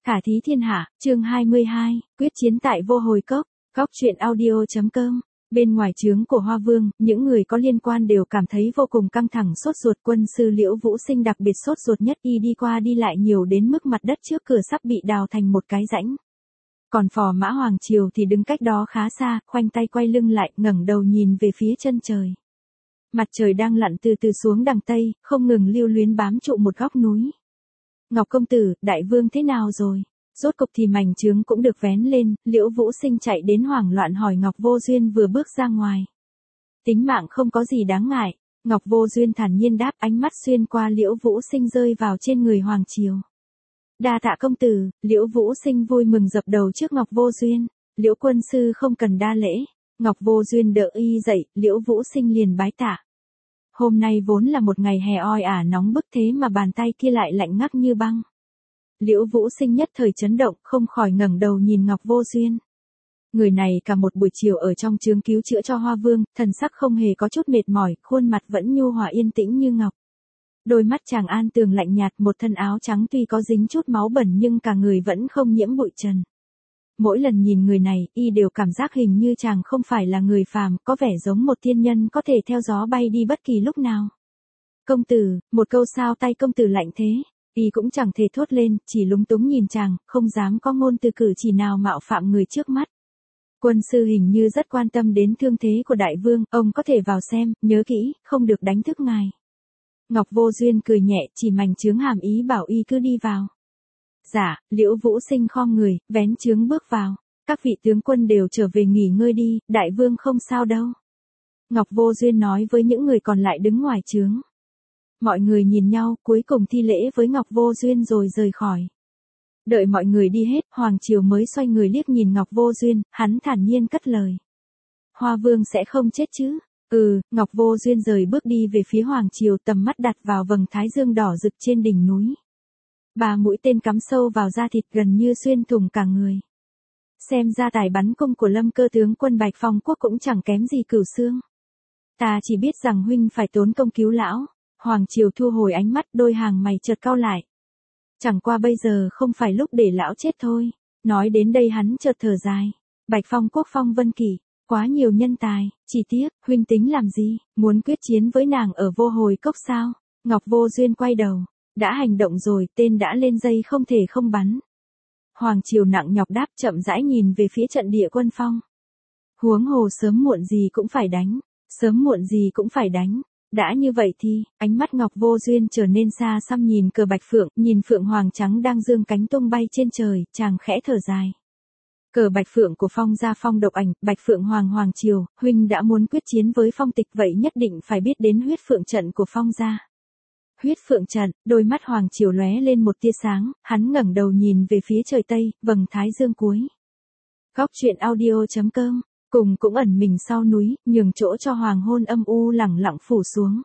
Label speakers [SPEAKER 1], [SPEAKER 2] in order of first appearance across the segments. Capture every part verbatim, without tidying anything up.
[SPEAKER 1] Khả thí thiên hạ, chương hai mươi hai, quyết chiến tại vô hồi cốc, góc truyện audio.com. Bên ngoài trướng của Hoa Vương, những người có liên quan đều cảm thấy vô cùng căng thẳng sốt ruột. Quân sư Liễu Vũ Sinh đặc biệt sốt ruột nhất, y đi qua đi lại nhiều đến mức mặt đất trước cửa sắp bị đào thành một cái rãnh. Còn phò mã Hoàng Triều thì đứng cách đó khá xa, khoanh tay quay lưng lại, ngẩng đầu nhìn về phía chân trời. Mặt trời đang lặn từ từ xuống đằng Tây, không ngừng lưu luyến bám trụ một góc núi. Ngọc công tử, đại vương thế nào rồi? Rốt cục thì mảnh trướng cũng được vén lên, Liễu Vũ Sinh chạy đến hoảng loạn hỏi Ngọc Vô Duyên vừa bước ra ngoài. Tính mạng không có gì đáng ngại, Ngọc Vô Duyên thản nhiên đáp, ánh mắt xuyên qua Liễu Vũ Sinh rơi vào trên người Hoàng Triều. Đa tạ công tử. Liễu Vũ Sinh vui mừng dập đầu trước Ngọc Vô Duyên. Liễu quân sư không cần đa lễ. Ngọc Vô Duyên đỡ y dậy, Liễu Vũ Sinh liền bái tạ. Hôm nay vốn là một ngày hè oi ả nóng bức, thế mà bàn tay kia lại lạnh ngắt như băng. Liễu Vũ Sinh nhất thời chấn động, không khỏi ngẩng đầu nhìn Ngọc Vô Duyên. Người này cả một buổi chiều ở trong trướng cứu chữa cho Hoa Vương, thần sắc không hề có chút mệt mỏi, khuôn mặt vẫn nhu hòa yên tĩnh như ngọc. Đôi mắt chàng an tường lạnh nhạt, một thân áo trắng tuy có dính chút máu bẩn nhưng cả người vẫn không nhiễm bụi trần. Mỗi lần nhìn người này, y đều cảm giác hình như chàng không phải là người phàm, có vẻ giống một tiên nhân có thể theo gió bay đi bất kỳ lúc nào. Công tử, một câu sao tay công tử lạnh thế, y cũng chẳng thể thốt lên, chỉ lúng túng nhìn chàng, không dám có ngôn từ cử chỉ nào mạo phạm người trước mắt. Quân sư hình như rất quan tâm đến thương thế của đại vương, ông có thể vào xem, nhớ kỹ, không được đánh thức ngài. Ngọc Vô Duyên cười nhẹ, chỉ mảnh trướng hàm ý bảo y cứ đi vào. Dạ, Liễu Vũ Sinh khom người, vén trướng bước vào. Các vị tướng quân đều trở về nghỉ ngơi đi, đại vương không sao đâu. Ngọc Vô Duyên nói với những người còn lại đứng ngoài trướng. Mọi người nhìn nhau, cuối cùng thi lễ với Ngọc Vô Duyên rồi rời khỏi. Đợi mọi người đi hết, Hoàng Triều mới xoay người liếc nhìn Ngọc Vô Duyên, hắn thản nhiên cất lời. Hoa Vương sẽ không chết chứ? Ừ, Ngọc Vô Duyên rời bước đi về phía Hoàng Triều, tầm mắt đặt vào vầng thái dương đỏ rực trên đỉnh núi. Ba mũi tên cắm sâu vào da thịt gần như xuyên thủng cả người. Xem ra tài bắn cung của Lâm Cơ tướng quân Bạch Phong Quốc cũng chẳng kém gì Cửu Xương. Ta chỉ biết rằng huynh phải tốn công cứu lão. Hoàng Triều thu hồi ánh mắt, đôi hàng mày chợt cau lại. Chẳng qua bây giờ không phải lúc để lão chết thôi. Nói đến đây hắn chợt thở dài. Bạch Phong Quốc phong vân kỷ, quá nhiều nhân tài, chỉ tiếc, huynh tính làm gì, muốn quyết chiến với nàng ở vô hồi cốc sao? Ngọc Vô Duyên quay đầu. Đã hành động rồi, tên đã lên dây không thể không bắn. Hoàng Triều nặng nhọc đáp, chậm rãi nhìn về phía trận địa quân phong. Huống hồ sớm muộn gì cũng phải đánh, sớm muộn gì cũng phải đánh. Đã như vậy thì, ánh mắt Ngọc Vô Duyên trở nên xa xăm nhìn cờ Bạch Phượng, nhìn Phượng Hoàng trắng đang dương cánh tung bay trên trời, chàng khẽ thở dài. Cờ Bạch Phượng của Phong gia Phong độc ảnh, Bạch Phượng Hoàng Hoàng Triều, huynh đã muốn quyết chiến với Phong Tịch vậy nhất định phải biết đến huyết phượng trận của Phong gia. Huyết phượng trận, đôi mắt Hoàng Triều lóe lên một tia sáng, hắn ngẩng đầu nhìn về phía trời Tây, vầng thái dương cuối. Góc truyện audio.com, cùng cũng ẩn mình sau núi, nhường chỗ cho hoàng hôn âm u lẳng lặng phủ xuống.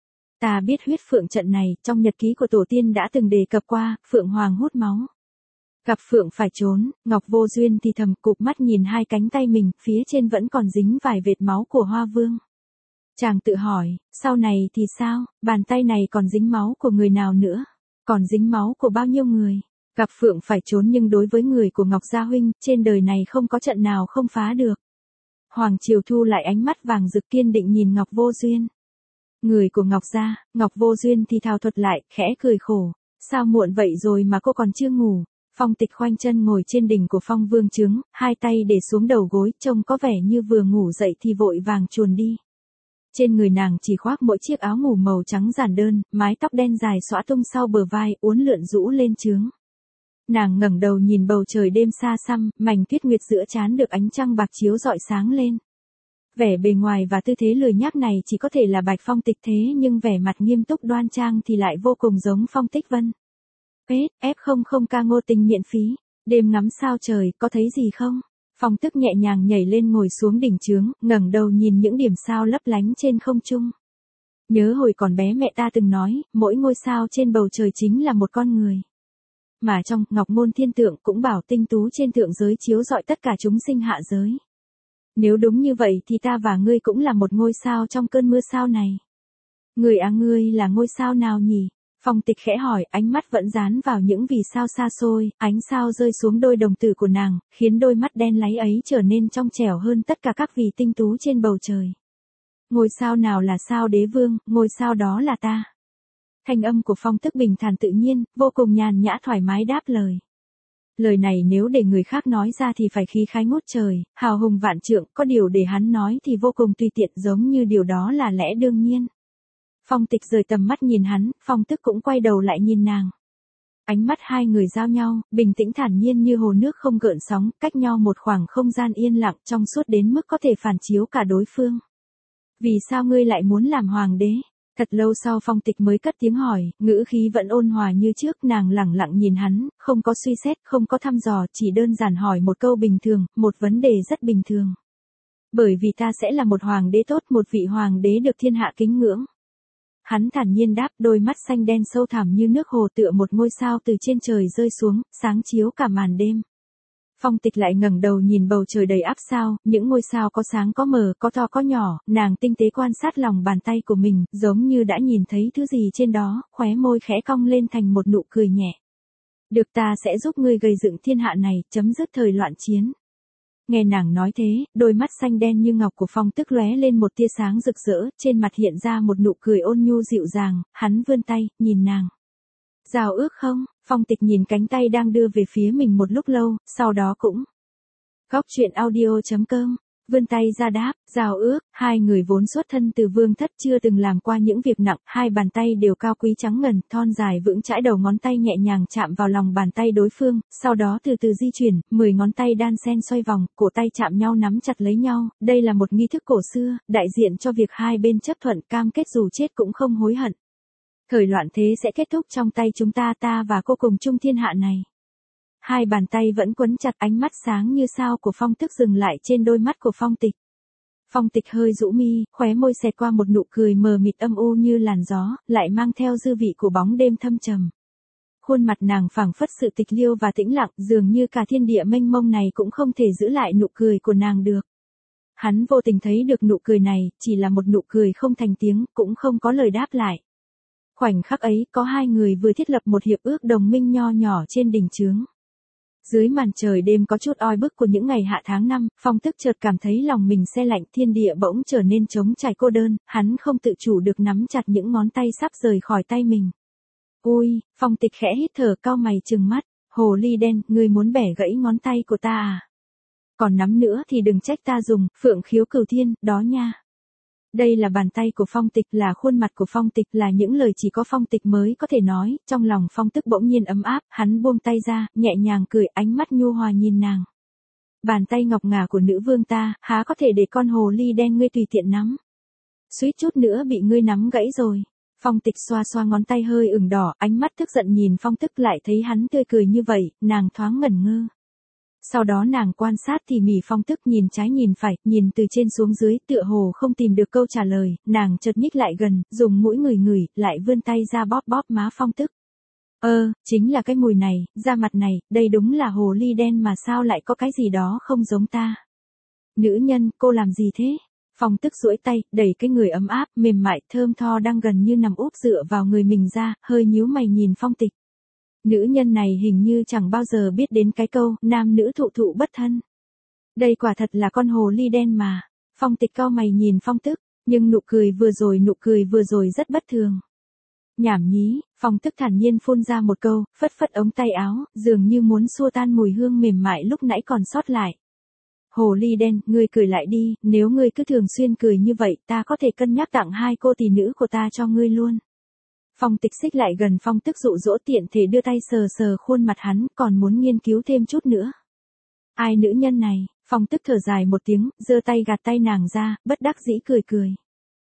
[SPEAKER 1] Ta biết huyết phượng trận này, trong nhật ký của tổ tiên đã từng đề cập qua, Phượng Hoàng hút máu. Gặp Phượng phải trốn, Ngọc Vô Duyên thì thầm cụp mắt nhìn hai cánh tay mình, phía trên vẫn còn dính vài vệt máu của Hoa Vương. Chàng tự hỏi, sau này thì sao, bàn tay này còn dính máu của người nào nữa, còn dính máu của bao nhiêu người, gặp Phượng phải trốn nhưng đối với người của Ngọc Gia Huynh, trên đời này không có trận nào không phá được. Hoàng Triều thu lại ánh mắt vàng rực kiên định nhìn Ngọc Vô Duyên. Người của Ngọc Gia, Ngọc Vô Duyên thì thào thuật lại, khẽ cười khổ, sao muộn vậy rồi mà cô còn chưa ngủ. Phong Tịch khoanh chân ngồi trên đỉnh của Phong Vương trướng, hai tay để xuống đầu gối, trông có vẻ như vừa ngủ dậy thì vội vàng chuồn đi. Trên người nàng chỉ khoác mỗi chiếc áo ngủ màu trắng giản đơn, mái tóc đen dài xõa tung sau bờ vai, uốn lượn rũ lên trướng. Nàng ngẩng đầu nhìn bầu trời đêm xa xăm, mảnh tuyết nguyệt giữa trán được ánh trăng bạc chiếu rọi sáng lên. Vẻ bề ngoài và tư thế lười nhác này chỉ có thể là Bạch Phong Tịch thế nhưng vẻ mặt nghiêm túc đoan trang thì lại vô cùng giống Phong Tích Vân. Pết, ép không không ca Ngô Tình miễn phí, đêm ngắm sao trời, có thấy gì không? Phong Tức nhẹ nhàng nhảy lên ngồi xuống đỉnh trướng, ngẩng đầu nhìn những điểm sao lấp lánh trên không trung. Nhớ hồi còn bé mẹ ta từng nói, mỗi ngôi sao trên bầu trời chính là một con người. Mà trong Ngọc Môn Thiên Tượng cũng bảo tinh tú trên thượng giới chiếu rọi tất cả chúng sinh hạ giới. Nếu đúng như vậy thì ta và ngươi cũng là một ngôi sao trong cơn mưa sao này. Người à ngươi là ngôi sao nào nhỉ? Phong Tịch khẽ hỏi, ánh mắt vẫn dán vào những vì sao xa xôi, ánh sao rơi xuống đôi đồng tử của nàng, khiến đôi mắt đen láy ấy trở nên trong trẻo hơn tất cả các vì tinh tú trên bầu trời. Ngôi sao nào là sao đế vương, ngôi sao đó là ta. Thanh âm của Phong Tức bình thản tự nhiên, vô cùng nhàn nhã thoải mái đáp lời. Lời này nếu để người khác nói ra thì phải khí khái ngút trời, hào hùng vạn trượng, có điều để hắn nói thì vô cùng tùy tiện, giống như điều đó là lẽ đương nhiên. Phong Tịch rời tầm mắt nhìn hắn, Phong Tức cũng quay đầu lại nhìn nàng. Ánh mắt hai người giao nhau, bình tĩnh thản nhiên như hồ nước không gợn sóng, cách nhau một khoảng không gian yên lặng trong suốt đến mức có thể phản chiếu cả đối phương. Vì sao ngươi lại muốn làm hoàng đế? Thật lâu sau Phong Tịch mới cất tiếng hỏi, ngữ khí vẫn ôn hòa như trước, nàng lẳng lặng nhìn hắn, không có suy xét, không có thăm dò, chỉ đơn giản hỏi một câu bình thường, một vấn đề rất bình thường. Bởi vì ta sẽ là một hoàng đế tốt, một vị hoàng đế được thiên hạ kính ngưỡng. Hắn thản nhiên đáp, đôi mắt xanh đen sâu thẳm như nước hồ tựa một ngôi sao từ trên trời rơi xuống, sáng chiếu cả màn đêm. Phong Tịch lại ngẩng đầu nhìn bầu trời đầy áp sao, những ngôi sao có sáng có mờ, có to có nhỏ, nàng tinh tế quan sát lòng bàn tay của mình, giống như đã nhìn thấy thứ gì trên đó, khóe môi khẽ cong lên thành một nụ cười nhẹ. Được, ta sẽ giúp ngươi gây dựng thiên hạ này, chấm dứt thời loạn chiến. Nghe nàng nói thế, đôi mắt xanh đen như ngọc của Phong Tức lóe lên một tia sáng rực rỡ, trên mặt hiện ra một nụ cười ôn nhu dịu dàng, hắn vươn tay, nhìn nàng. Giao ước không? Phong Tịch nhìn cánh tay đang đưa về phía mình một lúc lâu, sau đó cũng. Góc truyện audio chấm com, vươn tay ra đáp, giao ước, hai người vốn xuất thân từ vương thất chưa từng làm qua những việc nặng, hai bàn tay đều cao quý trắng ngần, thon dài vững chãi, đầu ngón tay nhẹ nhàng chạm vào lòng bàn tay đối phương, sau đó từ từ di chuyển, mười ngón tay đan xen xoay vòng, cổ tay chạm nhau nắm chặt lấy nhau, đây là một nghi thức cổ xưa, đại diện cho việc hai bên chấp thuận cam kết dù chết cũng không hối hận. Thời loạn thế sẽ kết thúc trong tay chúng ta, ta và cô cùng chung thiên hạ này. Hai bàn tay vẫn quấn chặt, ánh mắt sáng như sao của Phong Tức dừng lại trên đôi mắt của Phong Tịch. Phong Tịch hơi rũ mi, khóe môi xẹt qua một nụ cười mờ mịt âm u như làn gió, lại mang theo dư vị của bóng đêm thâm trầm. Khuôn mặt nàng phảng phất sự tịch liêu và tĩnh lặng, dường như cả thiên địa mênh mông này cũng không thể giữ lại nụ cười của nàng được. Hắn vô tình thấy được nụ cười này, chỉ là một nụ cười không thành tiếng, cũng không có lời đáp lại. Khoảnh khắc ấy, có hai người vừa thiết lập một hiệp ước đồng minh nho nhỏ trên đỉnh chướng. Dưới màn trời đêm có chút oi bức của những ngày hạ tháng năm, Phong Tức chợt cảm thấy lòng mình se lạnh, thiên địa bỗng trở nên trống trải cô đơn, hắn không tự chủ được nắm chặt những ngón tay sắp rời khỏi tay mình. Ôi, Phong Tịch khẽ hít thở, cau mày trừng mắt, hồ ly đen, ngươi muốn bẻ gãy ngón tay của ta à? Còn nắm nữa thì đừng trách ta dùng, phượng khiếu cửu thiên, đó nha. Đây là bàn tay của Phong Tịch, là khuôn mặt của Phong Tịch, là những lời chỉ có Phong Tịch mới có thể nói, trong lòng Phong Tức bỗng nhiên ấm áp, hắn buông tay ra, nhẹ nhàng cười, ánh mắt nhu hòa nhìn nàng. Bàn tay ngọc ngà của nữ vương ta, há có thể để con hồ ly đen ngươi tùy tiện nắm. Suýt chút nữa bị ngươi nắm gãy rồi. Phong Tịch xoa xoa ngón tay hơi ửng đỏ, ánh mắt tức giận nhìn Phong Tức, lại thấy hắn tươi cười như vậy, nàng thoáng ngẩn ngơ. Sau đó nàng quan sát tỉ mỉ Phong Tức, nhìn trái nhìn phải, nhìn từ trên xuống dưới, tựa hồ không tìm được câu trả lời, nàng chợt nhích lại gần, dùng mũi ngửi ngửi, lại vươn tay ra bóp bóp má Phong Tức. Ơ, chính là cái mùi này, da mặt này, đây đúng là hồ ly đen mà sao lại có cái gì đó không giống ta. Nữ nhân, cô làm gì thế? Phong Tức duỗi tay, đẩy cái người ấm áp, mềm mại, thơm tho đang gần như nằm úp dựa vào người mình ra, hơi nhíu mày nhìn Phong Tịch. Nữ nhân này hình như chẳng bao giờ biết đến cái câu, nam nữ thụ thụ bất thân. Đây quả thật là con hồ ly đen mà. Phong Tịch cau mày nhìn Phong Tức, nhưng nụ cười vừa rồi nụ cười vừa rồi rất bất thường. Nhảm nhí, Phong Tức thản nhiên phun ra một câu, phất phất ống tay áo, dường như muốn xua tan mùi hương mềm mại lúc nãy còn sót lại. Hồ ly đen, ngươi cười lại đi, nếu ngươi cứ thường xuyên cười như vậy, ta có thể cân nhắc tặng hai cô tỷ nữ của ta cho ngươi luôn. Phong Tịch xích lại gần Phong Tức, dụ dỗ, tiện thể đưa tay sờ sờ khuôn mặt hắn, còn muốn nghiên cứu thêm chút nữa. Ai nữ nhân này? Phong Tức thở dài một tiếng, giơ tay gạt tay nàng ra, bất đắc dĩ cười cười.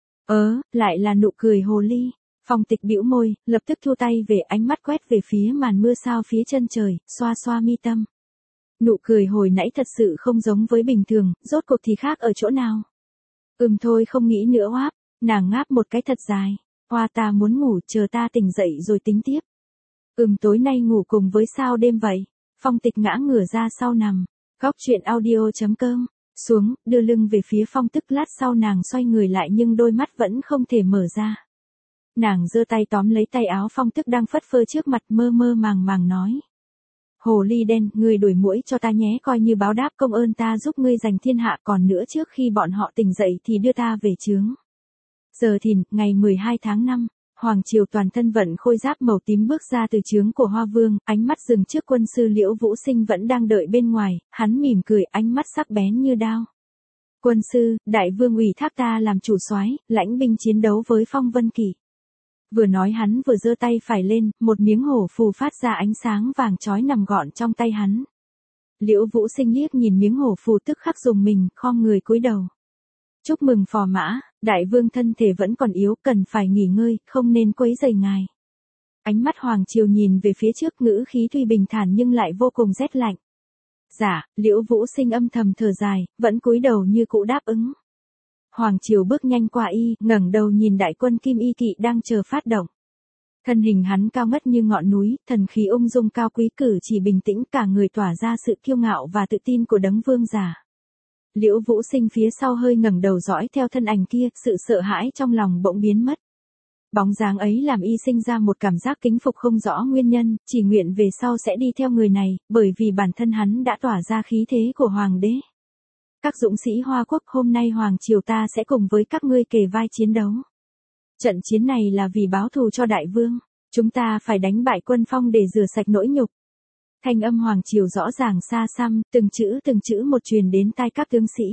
[SPEAKER 1] Ớ, lại là nụ cười hồ ly. Phong Tịch bĩu môi, lập tức thu tay về, ánh mắt quét về phía màn mưa sao phía chân trời, xoa xoa mi tâm. Nụ cười hồi nãy thật sự không giống với bình thường, rốt cuộc thì khác ở chỗ nào? Ừm thôi không nghĩ nữa oáp, nàng ngáp một cái thật dài. Hoa, ta muốn ngủ, chờ ta tỉnh dậy rồi tính tiếp. Ừm, tối nay ngủ cùng với sao đêm vậy? Phong Tịch ngã ngửa ra sau nằm. Góc truyện audio chấm com. Xuống, đưa lưng về phía Phong Tức, lát sau nàng xoay người lại nhưng đôi mắt vẫn không thể mở ra. Nàng giơ tay tóm lấy tay áo Phong Tức đang phất phơ trước mặt, mơ mơ màng màng nói. Hồ ly đen, ngươi đuổi muỗi cho ta nhé, coi như báo đáp công ơn ta giúp ngươi giành thiên hạ, còn nữa trước khi bọn họ tỉnh dậy thì đưa ta về chướng. Giờ thìn, ngày mười hai tháng năm, Hoàng Triều toàn thân vận khôi giáp màu tím bước ra từ chướng của Hoa Vương, ánh mắt dừng trước quân sư Liễu Vũ Sinh vẫn đang đợi bên ngoài, hắn mỉm cười, ánh mắt sắc bén như đao. Quân sư, đại vương ủy thác ta làm chủ soái, lãnh binh chiến đấu với Phong Vân Kỵ. Vừa nói hắn vừa giơ tay phải lên, một miếng hổ phù phát ra ánh sáng vàng chói nằm gọn trong tay hắn. Liễu Vũ Sinh liếc nhìn miếng hổ phù tức khắc dùng mình, khom người cúi đầu. Chúc mừng phò mã, đại vương thân thể vẫn còn yếu, cần phải nghỉ ngơi, không nên quấy rầy ngài. Ánh mắt Hoàng Triều nhìn về phía trước, ngữ khí tuy bình thản nhưng lại vô cùng rét lạnh. Dạ, Liễu Vũ Sinh âm thầm thở dài, vẫn cúi đầu như cũ đáp ứng. Hoàng Triều bước nhanh qua y, ngẩng đầu nhìn đại quân Kim Y Kỵ đang chờ phát động. Thân hình hắn cao ngất như ngọn núi, thần khí ung dung cao quý, cử chỉ bình tĩnh, cả người tỏa ra sự kiêu ngạo và tự tin của đấng vương giả. Liễu Vũ Sinh phía sau hơi ngẩng đầu dõi theo thân ảnh kia, sự sợ hãi trong lòng bỗng biến mất. Bóng dáng ấy làm y sinh ra một cảm giác kính phục không rõ nguyên nhân, chỉ nguyện về sau sẽ đi theo người này, bởi vì bản thân hắn đã tỏa ra khí thế của hoàng đế. Các dũng sĩ Hoa Quốc, hôm nay Hoàng Triều ta sẽ cùng với các ngươi kề vai chiến đấu. Trận chiến này là vì báo thù cho đại vương, chúng ta phải đánh bại quân Phong để rửa sạch nỗi nhục. Thanh âm Hoàng Triều rõ ràng xa xăm, từng chữ từng chữ một truyền đến tai các tướng sĩ.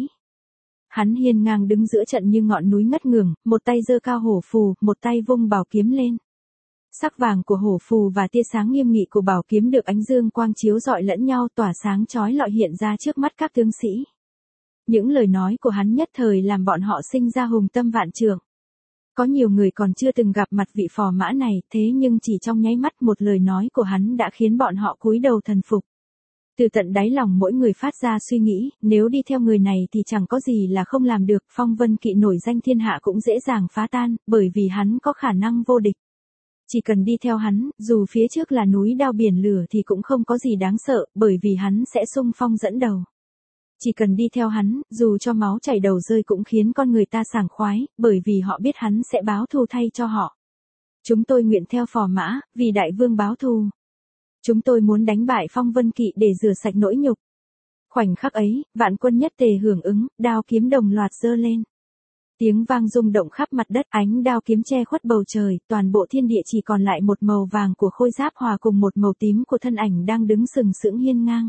[SPEAKER 1] Hắn hiên ngang đứng giữa trận như ngọn núi ngất ngưởng, một tay giơ cao hổ phù, một tay vung bảo kiếm lên. Sắc vàng của hổ phù và tia sáng nghiêm nghị của bảo kiếm được ánh dương quang chiếu rọi lẫn nhau, tỏa sáng chói lọi hiện ra trước mắt các tướng sĩ. Những lời nói của hắn nhất thời làm bọn họ sinh ra hùng tâm vạn trượng. Có nhiều người còn chưa từng gặp mặt vị phò mã này, thế nhưng chỉ trong nháy mắt một lời nói của hắn đã khiến bọn họ cúi đầu thần phục. Từ tận đáy lòng mỗi người phát ra suy nghĩ, nếu đi theo người này thì chẳng có gì là không làm được, Phong Vân Kỵ nổi danh thiên hạ cũng dễ dàng phá tan, bởi vì hắn có khả năng vô địch. Chỉ cần đi theo hắn, dù phía trước là núi đao biển lửa thì cũng không có gì đáng sợ, bởi vì hắn sẽ xung phong dẫn đầu. Chỉ cần đi theo hắn, dù cho máu chảy đầu rơi cũng khiến con người ta sảng khoái, bởi vì họ biết hắn sẽ báo thù thay cho họ. Chúng tôi nguyện theo phò mã, vì đại vương báo thù. Chúng tôi muốn đánh bại Phong Vân Kỵ để rửa sạch nỗi nhục. Khoảnh khắc ấy, vạn quân nhất tề hưởng ứng, đao kiếm đồng loạt giơ lên. Tiếng vang rung động khắp mặt đất, ánh đao kiếm che khuất bầu trời, toàn bộ thiên địa chỉ còn lại một màu vàng của khôi giáp hòa cùng một màu tím của thân ảnh đang đứng sừng sững hiên ngang.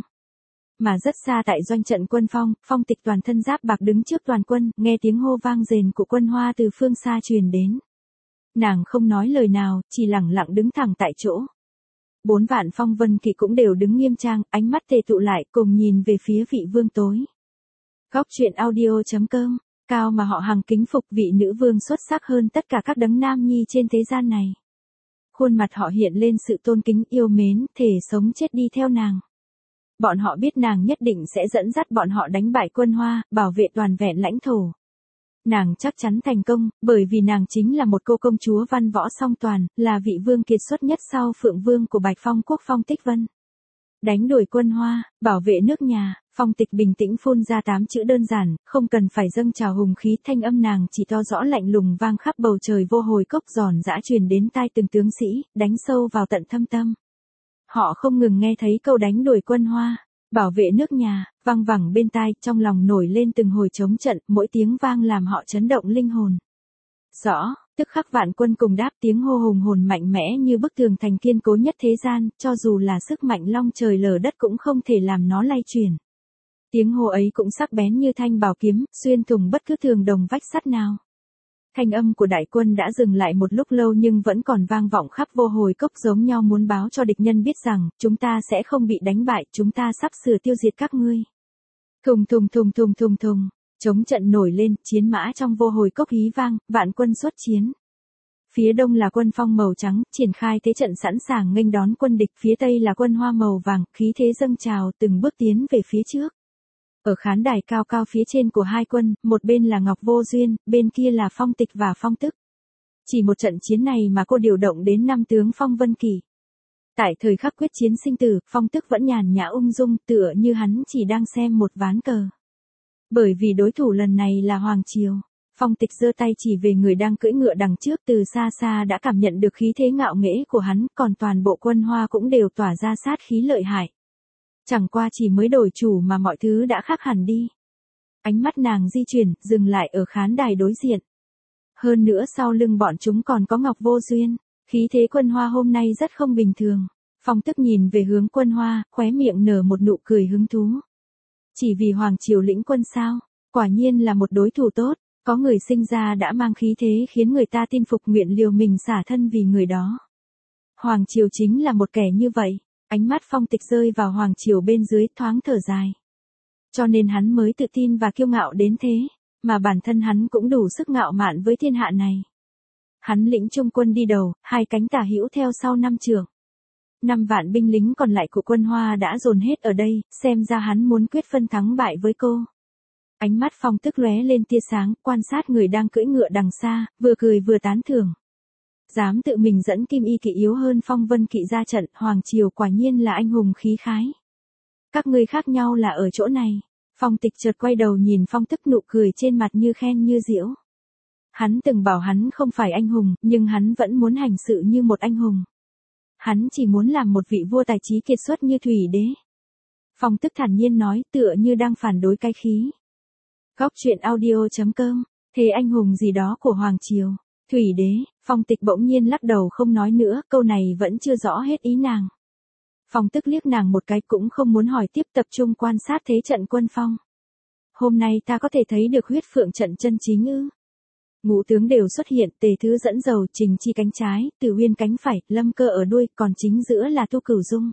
[SPEAKER 1] Mà rất xa tại doanh trận quân Phong, Phong Tịch toàn thân giáp bạc đứng trước toàn quân, nghe tiếng hô vang rền của quân Hoa từ phương xa truyền đến. Nàng không nói lời nào, chỉ lẳng lặng đứng thẳng tại chỗ. Bốn vạn Phong Vân Kỵ cũng đều đứng nghiêm trang, ánh mắt tề tụ lại, cùng nhìn về phía vị vương tối. Góc truyện audio chấm com, cao mà họ hàng kính phục, vị nữ vương xuất sắc hơn tất cả các đấng nam nhi trên thế gian này. Khuôn mặt họ hiện lên sự tôn kính, yêu mến, thể sống chết đi theo nàng. Bọn họ biết nàng nhất định sẽ dẫn dắt bọn họ đánh bại quân Hoa, bảo vệ toàn vẹn lãnh thổ. Nàng chắc chắn thành công, bởi vì nàng chính là một cô công chúa văn võ song toàn, là vị vương kiệt xuất nhất sau Phượng Vương của Bạch Phong quốc Phong Tích Vân. Đánh đuổi quân Hoa, bảo vệ nước nhà, Phong Tịch bình tĩnh phun ra tám chữ đơn giản, không cần phải dâng trào hùng khí, thanh âm nàng chỉ to rõ lạnh lùng vang khắp bầu trời vô hồi cốc, giòn giã truyền đến tai từng tướng sĩ, đánh sâu vào tận thâm tâm. Họ không ngừng nghe thấy câu đánh đuổi quân Hoa, bảo vệ nước nhà, vang vẳng bên tai, trong lòng nổi lên từng hồi chống trận, mỗi tiếng vang làm họ chấn động linh hồn. Rõ, tức khắc vạn quân cùng đáp, tiếng hô hùng hồn mạnh mẽ như bức tường thành kiên cố nhất thế gian, cho dù là sức mạnh long trời lở đất cũng không thể làm nó lay chuyển. Tiếng hô ấy cũng sắc bén như thanh bảo kiếm, xuyên thủng bất cứ tường đồng vách sắt nào. Thanh âm của đại quân đã dừng lại một lúc lâu nhưng vẫn còn vang vọng khắp vô hồi cốc, giống nhau muốn báo cho địch nhân biết rằng, chúng ta sẽ không bị đánh bại, chúng ta sắp sửa tiêu diệt các ngươi. Thùng thùng thùng thùng thùng thùng, chống trận nổi lên, chiến mã trong vô hồi cốc hí vang, vạn quân xuất chiến. Phía đông là quân Phong màu trắng, triển khai thế trận sẵn sàng nghênh đón quân địch, phía tây là quân Hoa màu vàng, khí thế dâng trào, từng bước tiến về phía trước. Ở khán đài cao cao phía trên của hai quân, một bên là Ngọc Vô Duyên, bên kia là Phong Tịch và Phong Tức. Chỉ một trận chiến này mà cô điều động đến năm tướng Phong Vân Kỵ. Tại thời khắc quyết chiến sinh tử, Phong Tức vẫn nhàn nhã ung dung, tựa như hắn chỉ đang xem một ván cờ. Bởi vì đối thủ lần này là Hoàng Triều. Phong Tịch giơ tay chỉ về người đang cưỡi ngựa đằng trước, từ xa xa đã cảm nhận được khí thế ngạo nghễ của hắn, còn toàn bộ quân Hoa cũng đều tỏa ra sát khí lợi hại. Chẳng qua chỉ mới đổi chủ mà mọi thứ đã khác hẳn đi. Ánh mắt nàng di chuyển, dừng lại ở khán đài đối diện. Hơn nữa sau lưng bọn chúng còn có Ngọc Vô Duyên, khí thế quân Hoa hôm nay rất không bình thường. Phong Tức nhìn về hướng quân Hoa, khóe miệng nở một nụ cười hứng thú. Chỉ vì Hoàng Triều lĩnh quân sao, quả nhiên là một đối thủ tốt, có người sinh ra đã mang khí thế khiến người ta tin phục, nguyện liều mình xả thân vì người đó. Hoàng Triều chính là một kẻ như vậy. Ánh mắt Phong Tịch rơi vào Hoàng Triều bên dưới, thoáng thở dài. Cho nên hắn mới tự tin và kiêu ngạo đến thế, mà bản thân hắn cũng đủ sức ngạo mạn với thiên hạ này. Hắn lĩnh trung quân đi đầu, hai cánh tả hữu theo sau năm trưởng. Năm vạn binh lính còn lại của quân Hoa đã dồn hết ở đây, xem ra hắn muốn quyết phân thắng bại với cô. Ánh mắt Phong Tức lóe lên tia sáng, quan sát người đang cưỡi ngựa đằng xa, vừa cười vừa tán thưởng. Dám tự mình dẫn Kim Y Kỵ yếu hơn Phong Vân Kỵ ra trận, Hoàng Triều quả nhiên là anh hùng khí khái. Các ngươi khác nhau là ở chỗ này. Phong Tịch chợt quay đầu nhìn Phong Tức, nụ cười trên mặt như khen như giễu. Hắn từng bảo hắn không phải anh hùng, nhưng hắn vẫn muốn hành sự như một anh hùng. Hắn chỉ muốn làm một vị vua tài trí kiệt xuất như Thủy Đế. Phong Tức thản nhiên nói, tựa như đang phản đối cái khí. Góc truyện audio chấm com, thế anh hùng gì đó của Hoàng Triều. Thủy Đế, Phong Tịch bỗng nhiên lắc đầu không nói nữa, câu này vẫn chưa rõ hết ý nàng. Phong Tức liếc nàng một cái cũng không muốn hỏi tiếp, tập trung quan sát thế trận quân Phong. Hôm nay ta có thể thấy được huyết phượng trận chân chính ư? Ngũ tướng đều xuất hiện, Tề Thứ dẫn đầu, Trình Chi cánh trái, Từ Uyên cánh phải, Lâm Cơ ở đuôi, còn chính giữa là Tu Cửu Dung.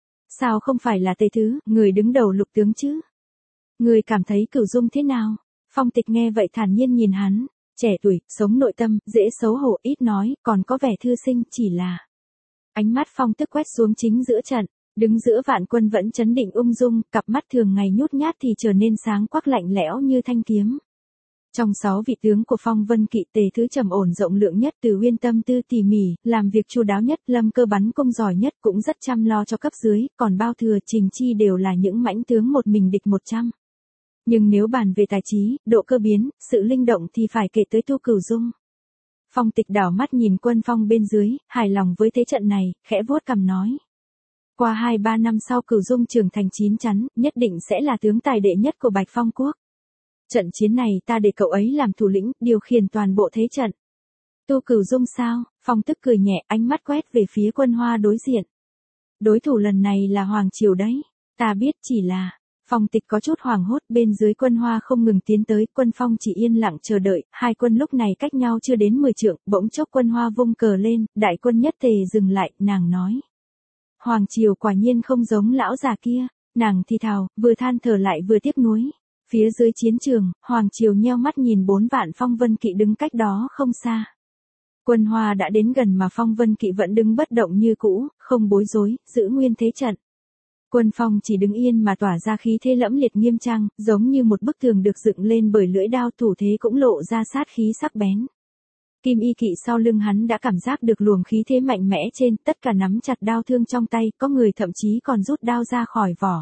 [SPEAKER 1] Sao không phải là Tề Thứ, người đứng đầu lục tướng chứ? Người cảm thấy Cửu Dung thế nào? Phong Tịch nghe vậy thản nhiên nhìn hắn. Trẻ tuổi, sống nội tâm, dễ xấu hổ, ít nói, còn có vẻ thư sinh, chỉ là. Ánh mắt Phong Tức quét xuống chính giữa trận, đứng giữa vạn quân vẫn trấn định ung dung, cặp mắt thường ngày nhút nhát thì trở nên sáng quắc lạnh lẽo như thanh kiếm. Trong sáu vị tướng của Phong Vân Kỵ, Tề Thứ trầm ổn rộng lượng nhất, Từ Uyên tâm tư tỉ mỉ, làm việc chu đáo nhất, Lâm Cơ bắn cung giỏi nhất, cũng rất chăm lo cho cấp dưới, còn Bao Thừa, Trình Chi đều là những mãnh tướng một mình địch một trăm. Nhưng nếu bàn về tài trí, độ cơ biến, sự linh động thì phải kể tới Tu Cửu Dung. Phong Tịch đảo mắt nhìn quân Phong bên dưới, hài lòng với thế trận này, khẽ vuốt cằm nói. Qua hai ba năm sau Cửu Dung trưởng thành chín chắn, nhất định sẽ là tướng tài đệ nhất của Bạch Phong Quốc. Trận chiến này ta để cậu ấy làm thủ lĩnh, điều khiển toàn bộ thế trận. Tu Cửu Dung sao? Phong Tức cười nhẹ, ánh mắt quét về phía quân Hoa đối diện. Đối thủ lần này là Hoàng Triều đấy, ta biết, chỉ là. Phong Tịch có chút hoảng hốt, bên dưới quân Hoa không ngừng tiến tới, quân Phong chỉ yên lặng chờ đợi, hai quân lúc này cách nhau chưa đến mười trượng, bỗng chốc quân Hoa vung cờ lên, đại quân nhất tề dừng lại, nàng nói. Hoàng Triều quả nhiên không giống lão già kia, nàng thì thào, vừa than thở lại vừa tiếc nuối. Phía dưới chiến trường, Hoàng Triều nheo mắt nhìn bốn vạn Phong Vân Kỵ đứng cách đó không xa. Quân Hoa đã đến gần mà Phong Vân Kỵ vẫn đứng bất động như cũ, không bối rối, giữ nguyên thế trận. Quân Phong chỉ đứng yên mà tỏa ra khí thế lẫm liệt nghiêm trang, giống như một bức tường được dựng lên bởi lưỡi đao, thủ thế cũng lộ ra sát khí sắc bén. Kim Y Kỵ sau lưng hắn đã cảm giác được luồng khí thế mạnh mẽ trên, tất cả nắm chặt đao thương trong tay, có người thậm chí còn rút đao ra khỏi vỏ.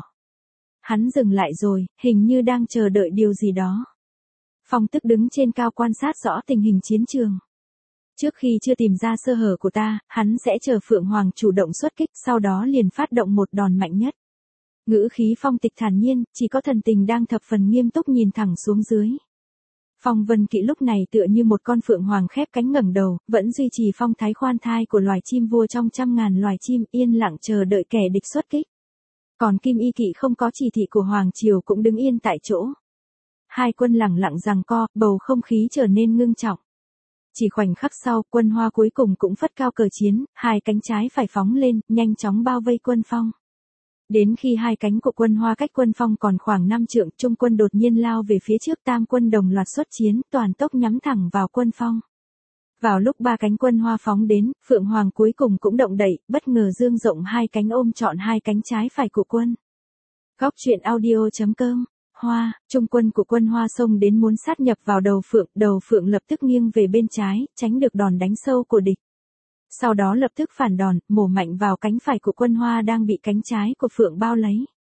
[SPEAKER 1] Hắn dừng lại rồi, hình như đang chờ đợi điều gì đó. Phong Tức đứng trên cao quan sát rõ tình hình chiến trường. Trước khi chưa tìm ra sơ hở của ta, hắn sẽ chờ Phượng Hoàng chủ động xuất kích, sau đó liền phát động một đòn mạnh nhất. Ngữ khí Phong Tịch thản nhiên, chỉ có thần tình đang thập phần nghiêm túc nhìn thẳng xuống dưới. Phong Vân Kỵ lúc này tựa như một con phượng hoàng khép cánh ngẩng đầu, vẫn duy trì phong thái khoan thai của loài chim vua trong trăm ngàn loài chim, yên lặng chờ đợi kẻ địch xuất kích. Còn Kim Y Kỵ không có chỉ thị của Hoàng Triều cũng đứng yên tại chỗ. Hai quân lẳng lặng giằng co, bầu không khí trở nên ngưng trọng. Chỉ khoảnh khắc sau, quân Hoa cuối cùng cũng phất cao cờ chiến, hai cánh trái phải phóng lên, nhanh chóng bao vây quân Phong. Đến khi hai cánh của quân Hoa cách quân Phong còn khoảng năm trượng, trung quân đột nhiên lao về phía trước, tam quân đồng loạt xuất chiến, toàn tốc nhắm thẳng vào quân Phong. Vào lúc ba cánh quân Hoa phóng đến, Phượng Hoàng cuối cùng cũng động đậy, bất ngờ dương rộng hai cánh ôm trọn hai cánh trái phải của quân. Góc truyện audio chấm com. Hoa, trung quân của quân Hoa xông đến muốn sát nhập vào đầu Phượng, đầu Phượng lập tức nghiêng về bên trái, tránh được đòn đánh sâu của địch. Sau đó lập tức phản đòn, mổ mạnh vào cánh phải của quân Hoa đang bị cánh trái của Phượng bao lấy.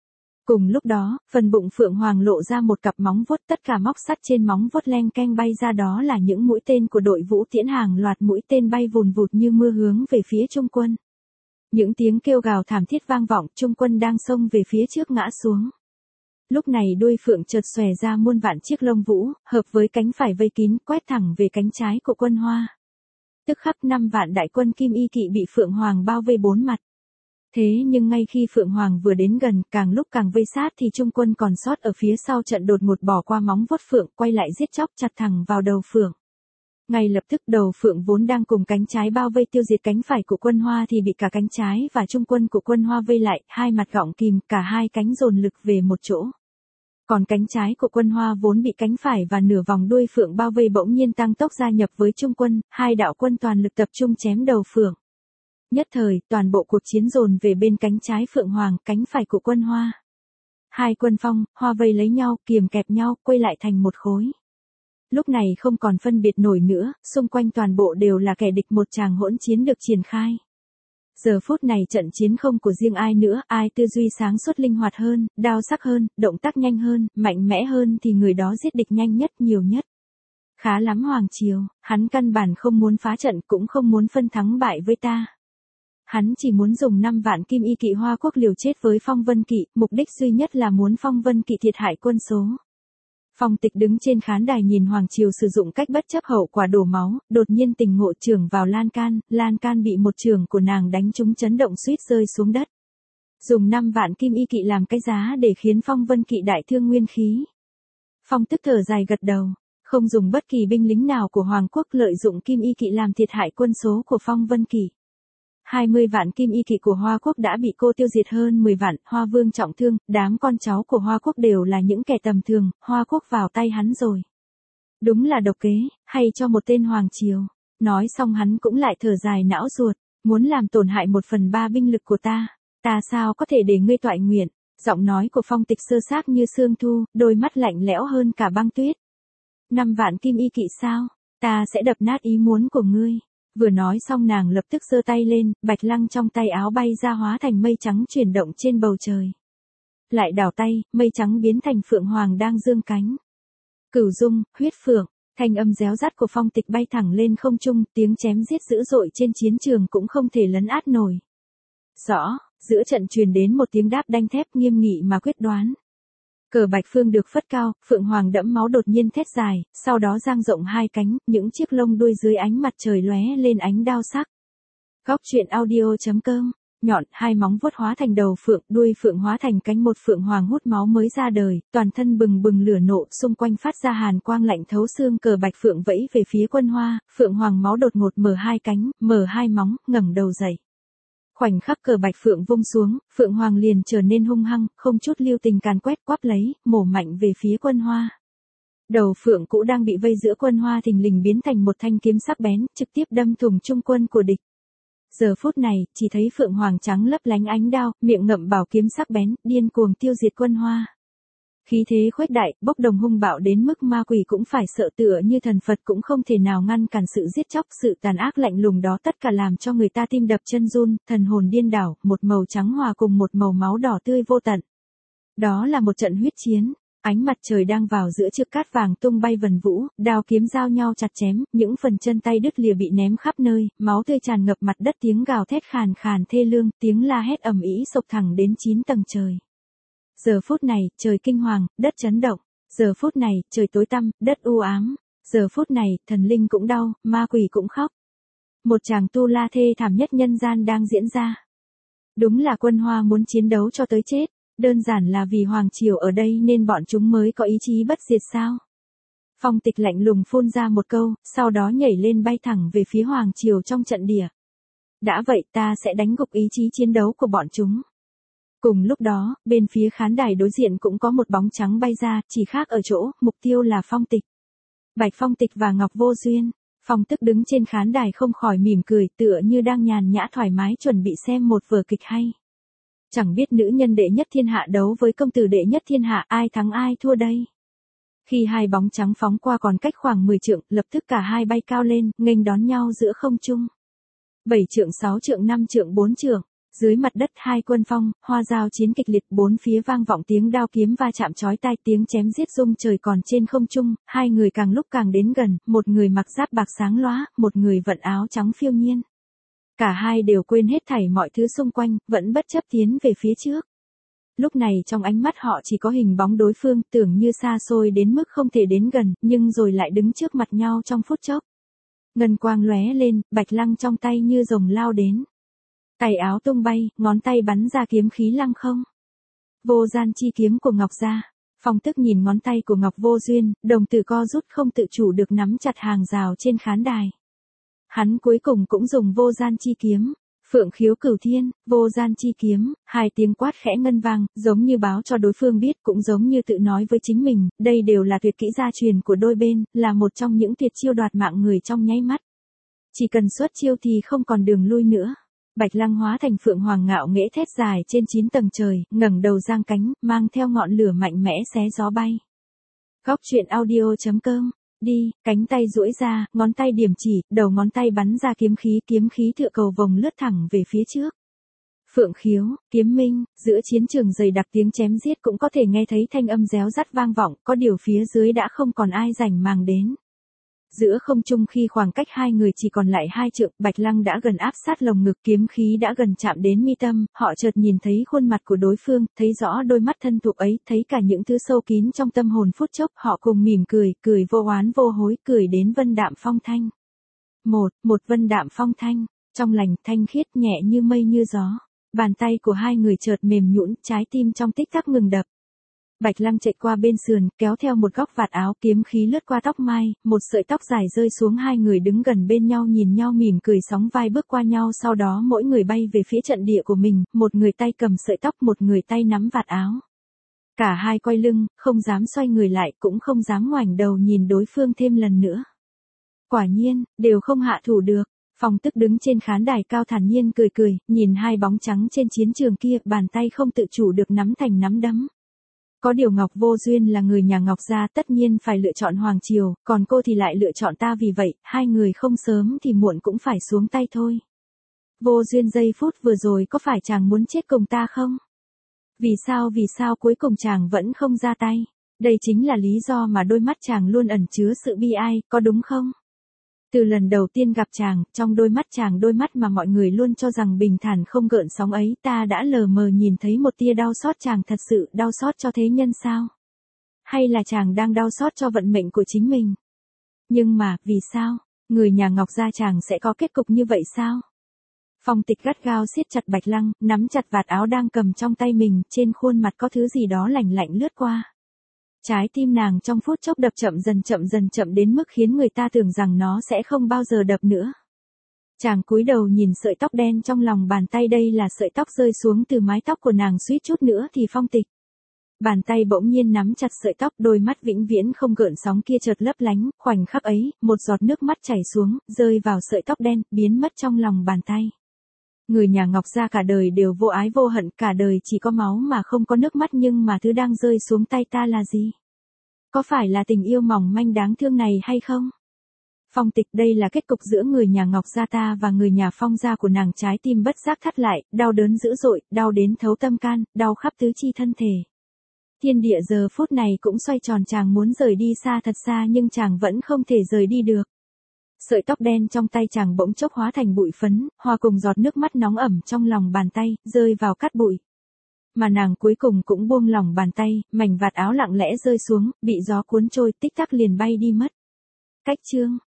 [SPEAKER 1] Cùng lúc đó, phần bụng Phượng Hoàng lộ ra một cặp móng vuốt, tất cả móc sắt trên móng vuốt leng keng bay ra, đó là những mũi tên của đội Vũ Tiễn, hàng loạt mũi tên bay vùn vụt như mưa hướng về phía Trung quân. Những tiếng kêu gào thảm thiết vang vọng, Trung quân đang xông về phía trước ngã xuống. Lúc này đuôi phượng chợt xòe ra muôn vạn chiếc lông vũ, hợp với cánh phải vây kín, quét thẳng về cánh trái của quân Hoa. Tức khắc năm vạn đại quân Kim Y Kỵ bị Phượng Hoàng bao vây bốn mặt. Thế nhưng ngay khi Phượng Hoàng vừa đến gần, càng lúc càng vây sát thì Trung quân còn sót ở phía sau trận đột ngột bỏ qua móng vuốt phượng, quay lại giết chóc chặt thẳng vào đầu phượng. Ngay lập tức đầu phượng vốn đang cùng cánh trái bao vây tiêu diệt cánh phải của quân Hoa thì bị cả cánh trái và trung quân của quân Hoa vây lại, hai mặt gọng kìm, cả hai cánh dồn lực về một chỗ. Còn cánh trái của quân Hoa vốn bị cánh phải và nửa vòng đuôi phượng bao vây bỗng nhiên tăng tốc gia nhập với trung quân, hai đạo quân toàn lực tập trung chém đầu phượng. Nhất thời, toàn bộ cuộc chiến dồn về bên cánh trái Phượng Hoàng, cánh phải của quân Hoa. Hai quân Phong, Hoa vây lấy nhau, kiềm kẹp nhau, quay lại thành một khối. Lúc này không còn phân biệt nổi nữa, xung quanh toàn bộ đều là kẻ địch, một tràng hỗn chiến được triển khai. Giờ phút này trận chiến không của riêng ai nữa, ai tư duy sáng suốt linh hoạt hơn, đao sắc hơn, động tác nhanh hơn, mạnh mẽ hơn thì người đó giết địch nhanh nhất, nhiều nhất. Khá lắm Hoàng Triều, hắn căn bản không muốn phá trận, cũng không muốn phân thắng bại với ta. Hắn chỉ muốn dùng năm vạn Kim Y Kỵ Hoa Quốc liều chết với Phong Vân Kỵ, mục đích duy nhất là muốn Phong Vân Kỵ thiệt hại quân số. Phong Tịch đứng trên khán đài nhìn Hoàng Triều sử dụng cách bất chấp hậu quả đổ máu, đột nhiên tình ngộ chưởng vào Lan Can, Lan Can bị một chưởng của nàng đánh trúng chấn động suýt rơi xuống đất. Dùng năm vạn Kim Y Kỵ làm cái giá để khiến Phong Vân Kỵ đại thương nguyên khí. Phong tức thở dài gật đầu, không dùng bất kỳ binh lính nào của Hoàng quốc, lợi dụng Kim Y Kỵ làm thiệt hại quân số của Phong Vân Kỵ. hai mươi vạn Kim Y Kỵ của Hoa quốc đã bị cô tiêu diệt, hơn mười vạn, Hoa Vương trọng thương, đám con cháu của Hoa quốc đều là những kẻ tầm thường, Hoa quốc vào tay hắn rồi. Đúng là độc kế, hay cho một tên Hoàng Triều. Nói xong hắn cũng lại thở dài não ruột, muốn làm tổn hại một phần ba binh lực của ta, ta sao có thể để ngươi toại nguyện. Giọng nói của Phong Tịch sơ xác như sương thu, đôi mắt lạnh lẽo hơn cả băng tuyết. Năm vạn Kim Y Kỵ sao, ta sẽ đập nát ý muốn của ngươi. Vừa nói xong nàng lập tức giơ tay lên, bạch lăng trong tay áo bay ra hóa thành mây trắng chuyển động trên bầu trời. Lại đảo tay, mây trắng biến thành Phượng Hoàng đang dương cánh. Cửu Dung, huyết phượng, thanh âm réo rắt của Phong Tịch bay thẳng lên không trung, tiếng chém giết dữ dội trên chiến trường cũng không thể lấn át nổi. Rõ, giữa trận truyền đến một tiếng đáp đanh thép nghiêm nghị mà quyết đoán. Cờ bạch phương được phất cao, Phượng Hoàng đẫm máu đột nhiên thét dài, sau đó dang rộng hai cánh, những chiếc lông đuôi dưới ánh mặt trời lóe lên ánh đao sắc. Góc truyện audio chấm com, nhọn, hai móng vuốt hóa thành đầu phượng, đuôi phượng hóa thành cánh, một Phượng Hoàng hút máu mới ra đời, toàn thân bừng bừng lửa nộ, xung quanh phát ra hàn quang lạnh thấu xương. Cờ bạch phượng vẫy về phía quân Hoa, Phượng Hoàng máu đột ngột mở hai cánh, mở hai móng, ngẩng đầu dậy. Khoảnh khắc cờ bạch phượng vung xuống, Phượng Hoàng liền trở nên hung hăng, không chút lưu tình càn quét, quắp lấy, mổ mạnh về phía quân Hoa. Đầu phượng cũ đang bị vây giữa quân Hoa thình lình biến thành một thanh kiếm sắc bén, trực tiếp đâm thủng trung quân của địch. Giờ phút này, chỉ thấy Phượng Hoàng trắng lấp lánh ánh đao, miệng ngậm bảo kiếm sắc bén, điên cuồng tiêu diệt quân Hoa. Khí thế khuếch đại, bốc đồng hung bạo đến mức ma quỷ cũng phải sợ, tựa như thần Phật cũng không thể nào ngăn cản sự giết chóc, sự tàn ác lạnh lùng đó, tất cả làm cho người ta tim đập chân run, thần hồn điên đảo, một màu trắng hòa cùng một màu máu đỏ tươi vô tận. Đó là một trận huyết chiến, ánh mặt trời đang vào giữa chiếc cát vàng tung bay vần vũ, đao kiếm giao nhau chặt chém, những phần chân tay đứt lìa bị ném khắp nơi, máu tươi tràn ngập mặt đất, tiếng gào thét khàn khàn thê lương, tiếng la hét ầm ĩ sộc thẳng đến chín tầng trời. Giờ phút này, trời kinh hoàng, đất chấn động. Giờ phút này, trời tối tăm, đất u ám. Giờ phút này, thần linh cũng đau, ma quỷ cũng khóc. Một tràng tu la thê thảm nhất nhân gian đang diễn ra. Đúng là quân Hoa muốn chiến đấu cho tới chết. Đơn giản là vì Hoàng Triều ở đây nên bọn chúng mới có ý chí bất diệt sao. Phong Tịch lạnh lùng phun ra một câu, sau đó nhảy lên bay thẳng về phía Hoàng Triều trong trận địa. Đã vậy ta sẽ đánh gục ý chí chiến đấu của bọn chúng. Cùng lúc đó, bên phía khán đài đối diện cũng có một bóng trắng bay ra, chỉ khác ở chỗ, mục tiêu là Phong Tịch. Bạch Phong Tịch và Ngọc Vô Duyên. Phong Tức đứng trên khán đài không khỏi mỉm cười, tựa như đang nhàn nhã thoải mái chuẩn bị xem một vở kịch hay. Chẳng biết nữ nhân đệ nhất thiên hạ đấu với công tử đệ nhất thiên hạ, ai thắng ai thua đây. Khi hai bóng trắng phóng qua còn cách khoảng mười trượng, lập tức cả hai bay cao lên, nghênh đón nhau giữa không trung. bảy trượng, sáu trượng, năm trượng, bốn trượng. Dưới mặt đất hai quân phong, hoa giao chiến kịch liệt, bốn phía vang vọng tiếng đao kiếm va chạm chói tai, tiếng chém giết rung trời còn trên không trung, hai người càng lúc càng đến gần, một người mặc giáp bạc sáng lóa, một người vận áo trắng phiêu nhiên. Cả hai đều quên hết thảy mọi thứ xung quanh, vẫn bất chấp tiến về phía trước. Lúc này trong ánh mắt họ chỉ có hình bóng đối phương, tưởng như xa xôi đến mức không thể đến gần, nhưng rồi lại đứng trước mặt nhau trong phút chốc. Ngân quang lóe lên, Bạch Lăng trong tay như rồng lao đến. Tay áo tung bay, ngón tay bắn ra kiếm khí lăng không. Vô gian chi kiếm của Ngọc gia. Phong Tức nhìn ngón tay của Ngọc Vô Duyên, đồng tử co rút không tự chủ được nắm chặt hàng rào trên khán đài. Hắn cuối cùng cũng dùng vô gian chi kiếm. Phượng khiếu cửu thiên, vô gian chi kiếm, hai tiếng quát khẽ ngân vang, giống như báo cho đối phương biết, cũng giống như tự nói với chính mình, đây đều là tuyệt kỹ gia truyền của đôi bên, là một trong những tuyệt chiêu đoạt mạng người trong nháy mắt. Chỉ cần xuất chiêu thì không còn đường lui nữa. Bạch Lăng hóa thành phượng hoàng ngạo nghễ thét dài trên chín tầng trời, ngẩng đầu giang cánh, mang theo ngọn lửa mạnh mẽ xé gió bay. Góc truyện audio chấm com. Đi, cánh tay duỗi ra, ngón tay điểm chỉ, đầu ngón tay bắn ra kiếm khí, kiếm khí tựa cầu vồng lướt thẳng về phía trước. Phượng khiếu, kiếm minh, giữa chiến trường dày đặc tiếng chém giết cũng có thể nghe thấy thanh âm réo rắt vang vọng, có điều phía dưới đã không còn ai rảnh màng đến. Giữa không trung khi khoảng cách hai người chỉ còn lại hai trượng, Bạch Lăng đã gần áp sát lồng ngực, kiếm khí đã gần chạm đến mi tâm, họ chợt nhìn thấy khuôn mặt của đối phương, thấy rõ đôi mắt thân thuộc ấy, thấy cả những thứ sâu kín trong tâm hồn phút chốc, họ cùng mỉm cười, cười vô oán vô hối, cười đến vân đạm phong thanh. Một, một vân đạm phong thanh, trong lành, thanh khiết, nhẹ như mây như gió. Bàn tay của hai người chợt mềm nhũn, trái tim trong tích tắc ngừng đập. Bạch Lăng chạy qua bên sườn, kéo theo một góc vạt áo, kiếm khí lướt qua tóc mai, một sợi tóc dài rơi xuống, hai người đứng gần bên nhau nhìn nhau mỉm cười sóng vai bước qua nhau, sau đó mỗi người bay về phía trận địa của mình, một người tay cầm sợi tóc, một người tay nắm vạt áo. Cả hai quay lưng, không dám xoay người lại, cũng không dám ngoảnh đầu nhìn đối phương thêm lần nữa. Quả nhiên, đều không hạ thủ được. Phong Tức đứng trên khán đài cao thản nhiên cười cười, nhìn hai bóng trắng trên chiến trường kia, bàn tay không tự chủ được nắm thành nắm đấm. Có điều Ngọc Vô Duyên là người nhà Ngọc gia, tất nhiên phải lựa chọn Hoàng Triều, còn cô thì lại lựa chọn ta, vì vậy, hai người không sớm thì muộn cũng phải xuống tay thôi. Vô Duyên giây phút vừa rồi có phải chàng muốn chết cùng ta không? Vì sao vì sao cuối cùng chàng vẫn không ra tay? Đây chính là lý do mà đôi mắt chàng luôn ẩn chứa sự bi ai, có đúng không? Từ lần đầu tiên gặp chàng, trong đôi mắt chàng, đôi mắt mà mọi người luôn cho rằng bình thản không gợn sóng ấy, ta đã lờ mờ nhìn thấy một tia đau xót. Chàng thật sự đau xót cho thế nhân sao? Hay là chàng đang đau xót cho vận mệnh của chính mình? Nhưng mà, vì sao? Người nhà Ngọc gia chàng sẽ có kết cục như vậy sao? Phong Tịch gắt gao siết chặt Bạch Lăng, nắm chặt vạt áo đang cầm trong tay mình, trên khuôn mặt có thứ gì đó lạnh lạnh lướt qua. Trái tim nàng trong phút chốc đập chậm dần chậm dần chậm đến mức khiến người ta tưởng rằng nó sẽ không bao giờ đập nữa. Chàng cúi đầu nhìn sợi tóc đen trong lòng bàn tay, đây là sợi tóc rơi xuống từ mái tóc của nàng, suýt chút nữa thì Phong Tịch. Bàn tay bỗng nhiên nắm chặt sợi tóc, đôi mắt vĩnh viễn không gợn sóng kia chợt lấp lánh, khoảnh khắc ấy, một giọt nước mắt chảy xuống, rơi vào sợi tóc đen, biến mất trong lòng bàn tay. Người nhà Ngọc gia cả đời đều vô ái vô hận, cả đời chỉ có máu mà không có nước mắt, nhưng mà thứ đang rơi xuống tay ta là gì? Có phải là tình yêu mỏng manh đáng thương này hay không? Phong Tịch, đây là kết cục giữa người nhà Ngọc gia ta và người nhà Phong gia của nàng. Trái tim bất giác thắt lại, đau đớn dữ dội, đau đến thấu tâm can, đau khắp tứ chi thân thể. Thiên địa giờ phút này cũng xoay tròn, chàng muốn rời đi xa thật xa nhưng chàng vẫn không thể rời đi được. Sợi tóc đen trong tay chàng bỗng chốc hóa thành bụi phấn, hòa cùng giọt nước mắt nóng ẩm trong lòng bàn tay, rơi vào cát bụi. Mà nàng cuối cùng cũng buông lỏng bàn tay, mảnh vạt áo lặng lẽ rơi xuống, bị gió cuốn trôi, tích tắc liền bay đi mất. Cách chương